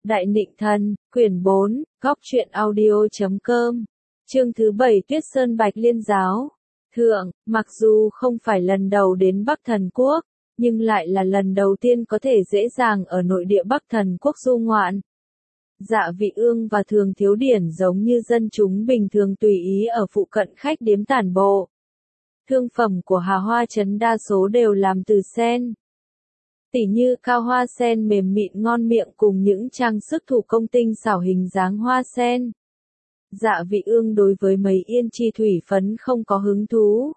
Đại Nịnh Thần, quyển 4, góc truyện audio.com. Chương thứ 7 Tuyết Sơn Bạch Liên Giáo. Thượng, mặc dù không phải lần đầu đến Bắc Thần Quốc, nhưng lại là lần đầu tiên có thể dễ dàng ở nội địa Bắc Thần Quốc du ngoạn. Dạ Vị Ương và Thường Thiếu Điển giống như dân chúng bình thường tùy ý ở phụ cận khách điếm tản bộ. Thương phẩm của Hà Hoa Trấn đa số đều làm từ sen. Tỉ như cao hoa sen mềm mịn ngon miệng cùng những trang sức thủ công tinh xảo hình dáng hoa sen. Dạ Vị Ương đối với mấy yên chi thủy phấn không có hứng thú.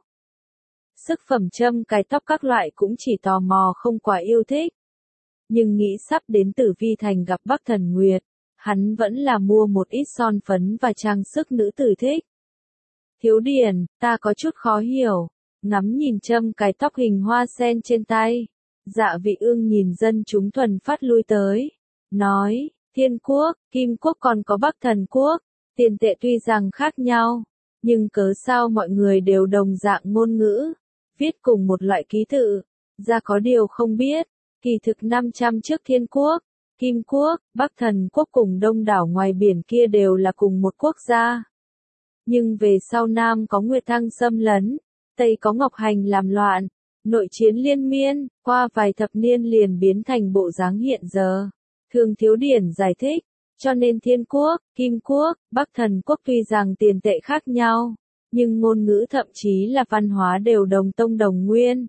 Sức phẩm châm cài tóc các loại cũng chỉ tò mò không quá yêu thích. Nhưng nghĩ sắp đến Tử Vi Thành gặp Bắc Thần Nguyệt, hắn vẫn là mua một ít son phấn và trang sức nữ tử thích. Thiếu Điển, ta có chút khó hiểu. Ngắm nhìn châm cài tóc hình hoa sen trên tay. Dạ Vị Ương nhìn dân chúng thuần phát lui tới. Nói, Thiên Quốc, Kim Quốc còn có Bắc Thần Quốc. Tiền tệ tuy rằng khác nhau, nhưng cớ sao mọi người đều đồng dạng ngôn ngữ, viết cùng một loại ký tự. Ra có điều không biết, kỳ thực 500 trước Thiên Quốc, Kim Quốc, Bắc Thần Quốc cùng đông đảo ngoài biển kia đều là cùng một quốc gia. Nhưng về sau Nam có Nguyệt Thăng xâm lấn, Tây có Ngọc Hành làm loạn, nội chiến liên miên, qua vài thập niên liền biến thành bộ dáng hiện giờ. Thường Thiếu Điển giải thích, cho nên Thiên Quốc, Kim Quốc, Bắc Thần Quốc tuy rằng tiền tệ khác nhau, nhưng ngôn ngữ thậm chí là văn hóa đều đồng tông đồng nguyên.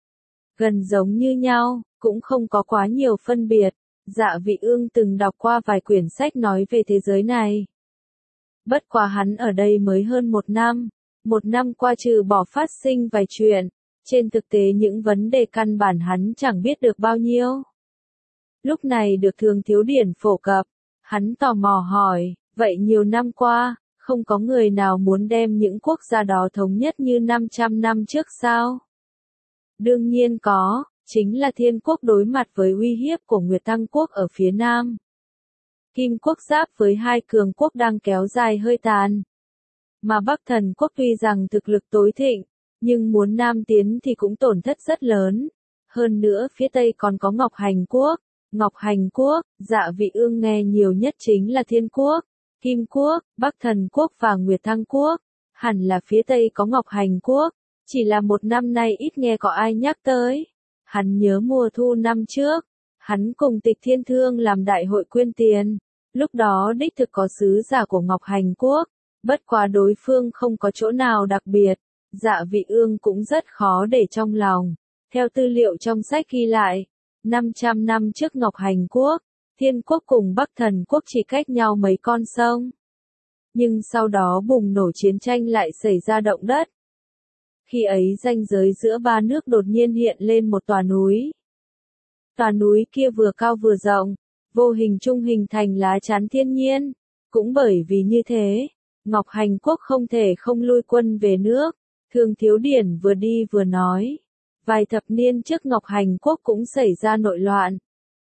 Gần giống như nhau, cũng không có quá nhiều phân biệt. Dạ Vị Ương từng đọc qua vài quyển sách nói về thế giới này. Bất quá hắn ở đây mới hơn một năm qua trừ bỏ phát sinh vài chuyện, trên thực tế những vấn đề căn bản hắn chẳng biết được bao nhiêu. Lúc này được Thường Thiếu Điển phổ cập, hắn tò mò hỏi, vậy nhiều năm qua, không có người nào muốn đem những quốc gia đó thống nhất như 500 năm trước sao? Đương nhiên có, chính là Thiên Quốc đối mặt với uy hiếp của Nguyệt Thăng Quốc ở phía Nam. Kim Quốc giáp với hai cường quốc đang kéo dài hơi tàn. Mà Bắc Thần Quốc tuy rằng thực lực tối thịnh, nhưng muốn Nam tiến thì cũng tổn thất rất lớn. Hơn nữa phía Tây còn có Ngọc Hành Quốc. Ngọc Hành Quốc, Dạ Vị Ương nghe nhiều nhất chính là Thiên Quốc, Kim Quốc, Bắc Thần Quốc và Nguyệt Thăng Quốc. Hẳn là phía Tây có Ngọc Hành Quốc, chỉ là một năm nay ít nghe có ai nhắc tới. Hắn nhớ mùa thu năm trước, hắn cùng Tịch Thiên Thương làm đại hội quyên tiền. Lúc đó đích thực có sứ giả của Ngọc Hành Quốc, bất quá đối phương không có chỗ nào đặc biệt. Dạ Vị Ương cũng rất khó để trong lòng. Theo tư liệu trong sách ghi lại, 500 năm trước Ngọc Hành Quốc, Thiên Quốc cùng Bắc Thần Quốc chỉ cách nhau mấy con sông. Nhưng sau đó bùng nổ chiến tranh lại xảy ra động đất. Khi ấy ranh giới giữa ba nước đột nhiên hiện lên một tòa núi. Tòa núi kia vừa cao vừa rộng, vô hình trung hình thành lá chắn thiên nhiên. Cũng bởi vì như thế, Ngọc Hành Quốc không thể không lui quân về nước. Thường Thiếu Điển vừa đi vừa nói. Vài thập niên trước Ngọc Hành Quốc cũng xảy ra nội loạn.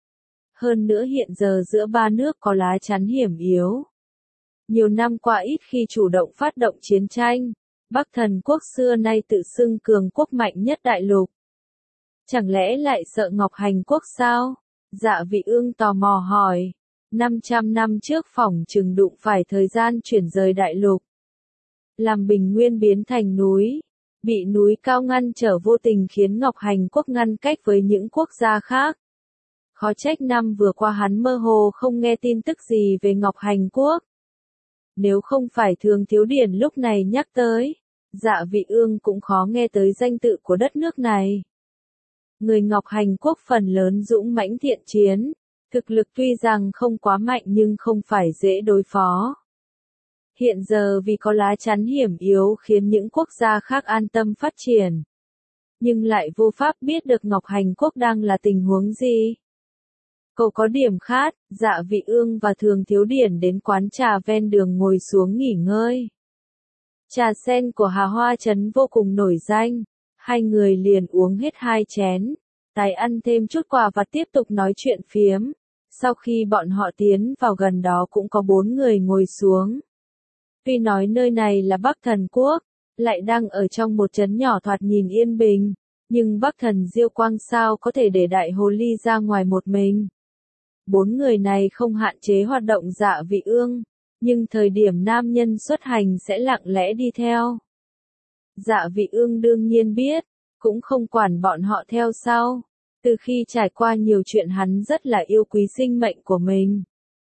Hơn nữa hiện giờ giữa ba nước có lá chắn hiểm yếu. Nhiều năm qua ít khi chủ động phát động chiến tranh. Bắc Thần Quốc xưa nay tự xưng cường quốc mạnh nhất đại lục. Chẳng lẽ lại sợ Ngọc Hành Quốc sao? Dạ Vị Ương tò mò hỏi. 500 năm trước phỏng chừng đụng phải thời gian chuyển rời đại lục. Làm bình nguyên biến thành núi. Bị núi cao ngăn trở vô tình khiến Ngọc Hành Quốc ngăn cách với những quốc gia khác. Khó trách năm vừa qua hắn mơ hồ không nghe tin tức gì về Ngọc Hành Quốc. Nếu không phải Thường Thiếu Điển lúc này nhắc tới, Dạ Vị Ương cũng khó nghe tới danh tự của đất nước này. Người Ngọc Hành Quốc phần lớn dũng mãnh thiện chiến, thực lực tuy rằng không quá mạnh nhưng không phải dễ đối phó. Hiện giờ vì có lá chắn hiểm yếu khiến những quốc gia khác an tâm phát triển. Nhưng lại vô pháp biết được Ngọc Hành Quốc đang là tình huống gì. Cậu có điểm khát, Dạ Vị Ương và Thường Thiếu Điển đến quán trà ven đường ngồi xuống nghỉ ngơi. Trà sen của Hà Hoa Trấn vô cùng nổi danh, hai người liền uống hết 2 chén, tái ăn thêm chút quà và tiếp tục nói chuyện phiếm. Sau khi bọn họ tiến vào gần đó cũng có 4 người ngồi xuống. Tuy nói nơi này là Bắc Thần Quốc, lại đang ở trong một trấn nhỏ thoạt nhìn yên bình, nhưng Bắc Thần Diêu Quang sao có thể để đại hồ ly ra ngoài một mình. 4 người này không hạn chế hoạt động Dạ Vị Ương, nhưng thời điểm nam nhân xuất hành sẽ lặng lẽ đi theo. Dạ Vị Ương đương nhiên biết, cũng không quản bọn họ theo sau. Từ khi trải qua nhiều chuyện hắn rất là yêu quý sinh mệnh của mình.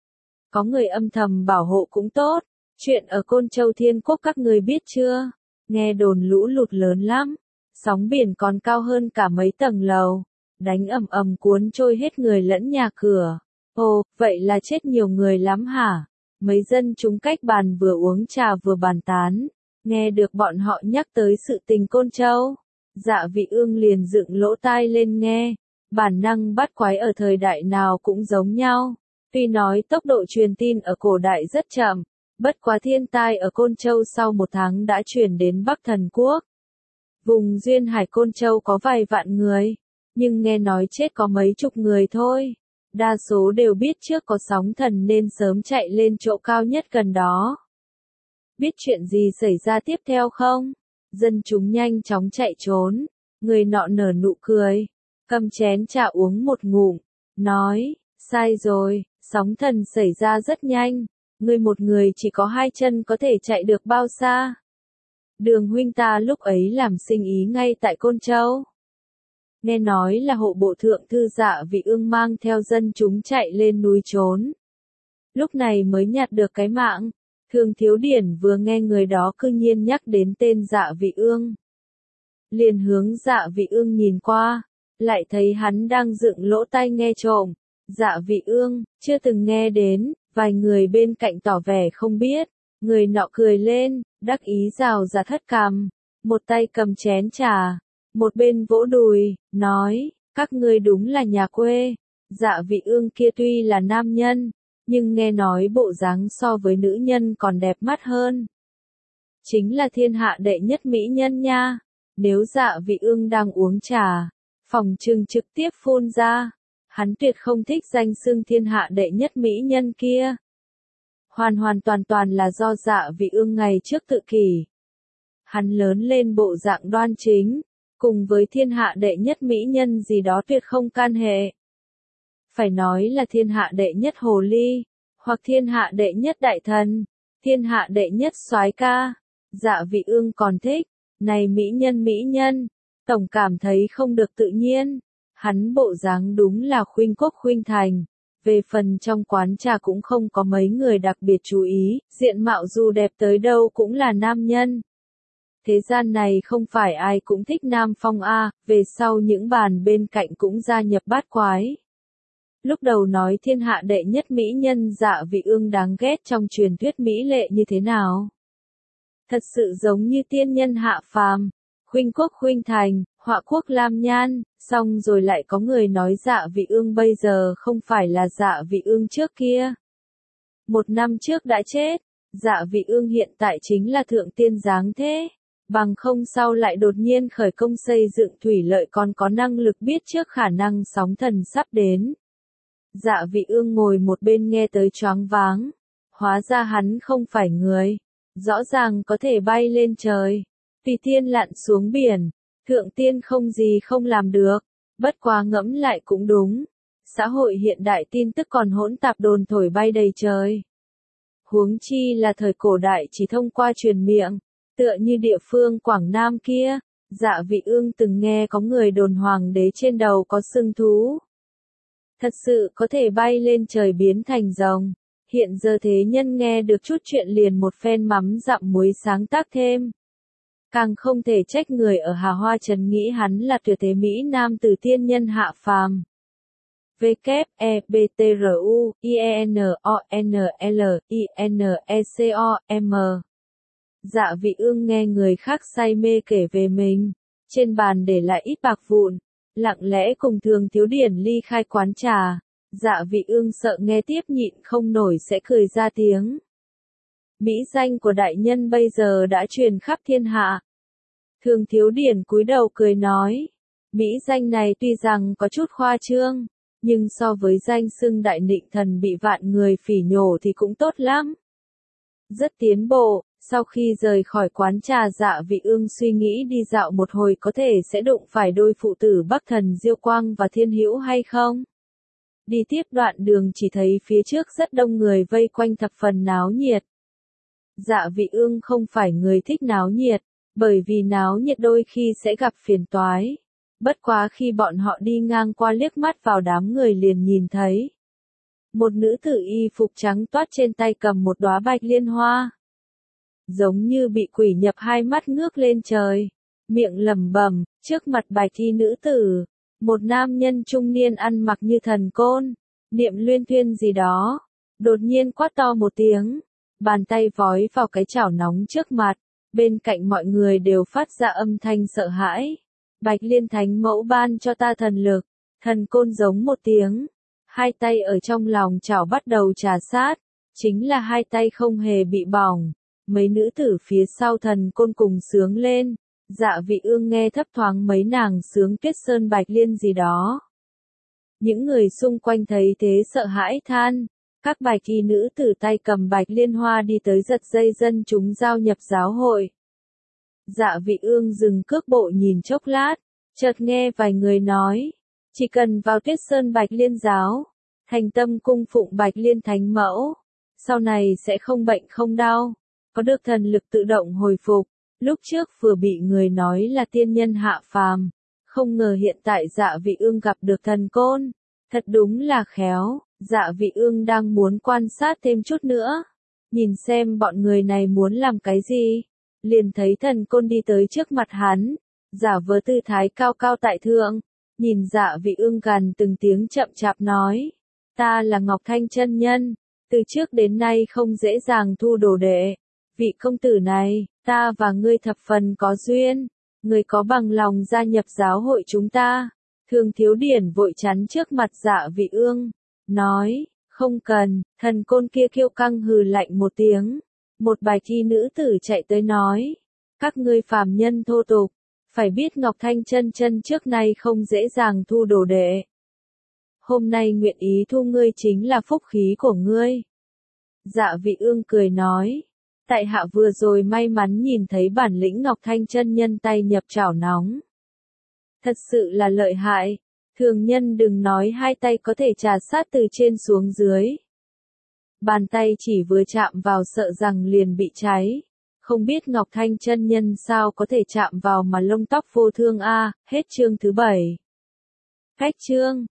Có người âm thầm bảo hộ cũng tốt. Chuyện ở Côn Châu Thiên Quốc các người biết chưa? Nghe đồn lũ lụt lớn lắm. Sóng biển còn cao hơn cả mấy tầng lầu. Đánh ầm ầm cuốn trôi hết người lẫn nhà cửa. Ồ, vậy là chết nhiều người lắm hả? Mấy dân chúng cách bàn vừa uống trà vừa bàn tán. Nghe được bọn họ nhắc tới sự tình Côn Châu. Dạ Vị Ương liền dựng lỗ tai lên nghe. Bản năng bắt quái ở thời đại nào cũng giống nhau. Tuy nói tốc độ truyền tin ở cổ đại rất chậm, bất quá thiên tai ở Côn Châu sau 1 tháng đã chuyển đến Bắc Thần Quốc. Vùng duyên hải Côn Châu có vài vạn người, nhưng nghe nói chết có mấy chục người thôi. Đa số đều biết trước có sóng thần nên sớm chạy lên chỗ cao nhất gần đó. Biết chuyện gì xảy ra tiếp theo không? Dân chúng nhanh chóng chạy trốn. Người nọ nở nụ cười, cầm chén trà uống một ngụm, nói, sai rồi, sóng thần xảy ra rất nhanh, ngươi một người chỉ có 2 chân có thể chạy được bao xa? Đường huynh ta lúc ấy làm sinh ý ngay tại Côn Châu. Nghe nói là hộ bộ thượng thư Dạ Vị Ương mang theo dân chúng chạy lên núi trốn. Lúc này mới nhặt được cái mạng. Thường Thiếu Điển vừa nghe người đó cư nhiên nhắc đến tên Dạ Vị Ương. Liền hướng Dạ Vị Ương nhìn qua, lại thấy hắn đang dựng lỗ tai nghe trộm. Dạ Vị Ương, chưa từng nghe đến, vài người bên cạnh tỏ vẻ không biết. Người nọ cười lên, đắc ý rào ra thất cằm, một tay cầm chén trà, một bên vỗ đùi, nói, các ngươi đúng là nhà quê. Dạ Vị Ương kia tuy là nam nhân, nhưng nghe nói bộ dáng so với nữ nhân còn đẹp mắt hơn. Chính là thiên hạ đệ nhất mỹ nhân nha. Nếu Dạ Vị Ương đang uống trà, phòng trừng trực tiếp phun ra. Hắn tuyệt không thích danh xưng thiên hạ đệ nhất mỹ nhân kia. Hoàn toàn là do Dạ Vị Ương ngày trước tự kỷ. Hắn lớn lên bộ dạng đoan chính, cùng với thiên hạ đệ nhất mỹ nhân gì đó tuyệt không can hệ. Phải nói là thiên hạ đệ nhất hồ ly, hoặc thiên hạ đệ nhất đại thần, thiên hạ đệ nhất soái ca. Dạ Vị Ương còn thích, này mỹ nhân, tổng cảm thấy không được tự nhiên. Hắn bộ dáng đúng là khuynh quốc khuynh thành. Về phần trong quán trà cũng không có mấy người đặc biệt chú ý, diện mạo dù đẹp tới đâu cũng là nam nhân. Thế gian này không phải ai cũng thích nam phong a, về sau những bàn bên cạnh cũng gia nhập bát quái. Lúc đầu nói thiên hạ đệ nhất mỹ nhân Dạ Vị Ương đáng ghét trong truyền thuyết mỹ lệ như thế nào? Thật sự giống như tiên nhân hạ phàm, khuynh quốc khuynh thành, họa quốc lam nhan, xong rồi lại có người nói Dạ Vị Ương bây giờ không phải là Dạ Vị Ương trước kia. 1 năm trước đã chết, Dạ Vị Ương hiện tại chính là thượng tiên dáng thế, bằng không sau lại đột nhiên khởi công xây dựng thủy lợi còn có năng lực biết trước khả năng sóng thần sắp đến. Dạ Vị Ương ngồi một bên nghe tới choáng váng, hóa ra hắn không phải người, rõ ràng có thể bay lên trời, tùy tiên lặn xuống biển, thượng tiên không gì không làm được, bất quá ngẫm lại cũng đúng. Xã hội hiện đại tin tức còn hỗn tạp đồn thổi bay đầy trời. Huống chi là thời cổ đại chỉ thông qua truyền miệng, tựa như địa phương Quảng Nam kia, Dạ Vị Ương từng nghe có người đồn hoàng đế trên đầu có sừng thú. Thật sự có thể bay lên trời biến thành rồng. Hiện giờ thế nhân nghe được chút chuyện liền một phen mắm dặm muối sáng tác thêm. Càng không thể trách người ở Hà Hoa Trấn nghĩ hắn là tuyệt thế Mỹ Nam từ tiên nhân hạ phàm. WEBTRUINONLINECOM. Dạ Vị Ương nghe người khác say mê kể về mình, trên bàn để lại ít bạc vụn, lặng lẽ cùng Thường Thiếu Điển ly khai quán trà. Dạ Vị Ương sợ nghe tiếp nhịn không nổi sẽ cười ra tiếng. Mỹ danh của đại nhân bây giờ đã truyền khắp thiên hạ. Thường Thiếu Điển cúi đầu cười nói, mỹ danh này tuy rằng có chút khoa trương, nhưng so với danh xưng đại nịnh thần bị vạn người phỉ nhổ thì cũng tốt lắm. Rất tiến bộ. Sau khi rời khỏi quán trà, Dạ Vị Ương suy nghĩ đi dạo một hồi có thể sẽ đụng phải đôi phụ tử Bắc Thần Diêu Quang và Thiên Hữu hay không. Đi tiếp đoạn đường chỉ thấy phía trước rất đông người vây quanh thập phần náo nhiệt. Dạ Vị Ương không phải người thích náo nhiệt, bởi vì náo nhiệt đôi khi sẽ gặp phiền toái. Bất quá khi bọn họ đi ngang qua liếc mắt vào đám người liền nhìn thấy. Một nữ tử y phục trắng toát trên tay cầm một đóa bạch liên hoa. Giống như bị quỷ nhập, hai mắt ngước lên trời, miệng lẩm bẩm, trước mặt bạch y nữ tử, một nam nhân trung niên ăn mặc như thần côn, niệm luyên thuyên gì đó, đột nhiên quát to một tiếng, bàn tay vói vào cái chảo nóng trước mặt, bên cạnh mọi người đều phát ra âm thanh sợ hãi. Bạch Liên Thánh Mẫu ban cho ta thần lực, thần côn giống một tiếng, hai tay ở trong lòng chảo bắt đầu trà sát, chính là hai tay không hề bị bỏng. Mấy nữ tử phía sau thần côn cùng sướng lên, Dạ Vị Ương nghe thấp thoáng mấy nàng sướng Tuyết Sơn Bạch Liên gì đó. Những người xung quanh thấy thế sợ hãi than, các bạch y nữ tử tay cầm bạch liên hoa đi tới giật dây dân chúng giao nhập giáo hội. Dạ Vị Ương dừng cước bộ nhìn chốc lát, chợt nghe vài người nói, chỉ cần vào Tuyết Sơn Bạch Liên giáo, thành tâm cung phụng Bạch Liên Thánh Mẫu, sau này sẽ không bệnh không đau, có được thần lực tự động hồi phục. Lúc trước vừa bị người nói là tiên nhân hạ phàm, không ngờ hiện tại Dạ Vị Ương gặp được thần côn, thật đúng là khéo. Dạ Vị Ương đang muốn quan sát thêm chút nữa, nhìn xem bọn người này muốn làm cái gì, liền thấy thần côn đi tới trước mặt hắn, giả vờ tư thái cao cao tại thượng, nhìn Dạ Vị Ương gần từng tiếng chậm chạp nói, ta là Ngọc Thanh chân nhân, từ trước đến nay không dễ dàng thu đồ đệ, vị công tử này, ta và ngươi thập phần có duyên, ngươi có bằng lòng gia nhập giáo hội chúng ta. Thường Thiếu Điển vội chắn trước mặt Dạ Vị Ương, nói, không cần. Thần côn kia kiêu căng hừ lạnh một tiếng, một bạch y nữ tử chạy tới nói, các ngươi phàm nhân thô tục, phải biết Ngọc Thanh chân chân trước nay không dễ dàng thu đồ đệ. Hôm nay nguyện ý thu ngươi chính là phúc khí của ngươi. Dạ Vị Ương cười nói, tại hạ vừa rồi may mắn nhìn thấy bản lĩnh Ngọc Thanh chân nhân tay nhập chảo nóng. Thật sự là lợi hại, thường nhân đừng nói hai tay có thể trà sát từ trên xuống dưới. Bàn tay chỉ vừa chạm vào sợ rằng liền bị cháy. Không biết Ngọc Thanh chân nhân sao có thể chạm vào mà lông tóc vô thương a. Hết chương thứ 7. Cách chương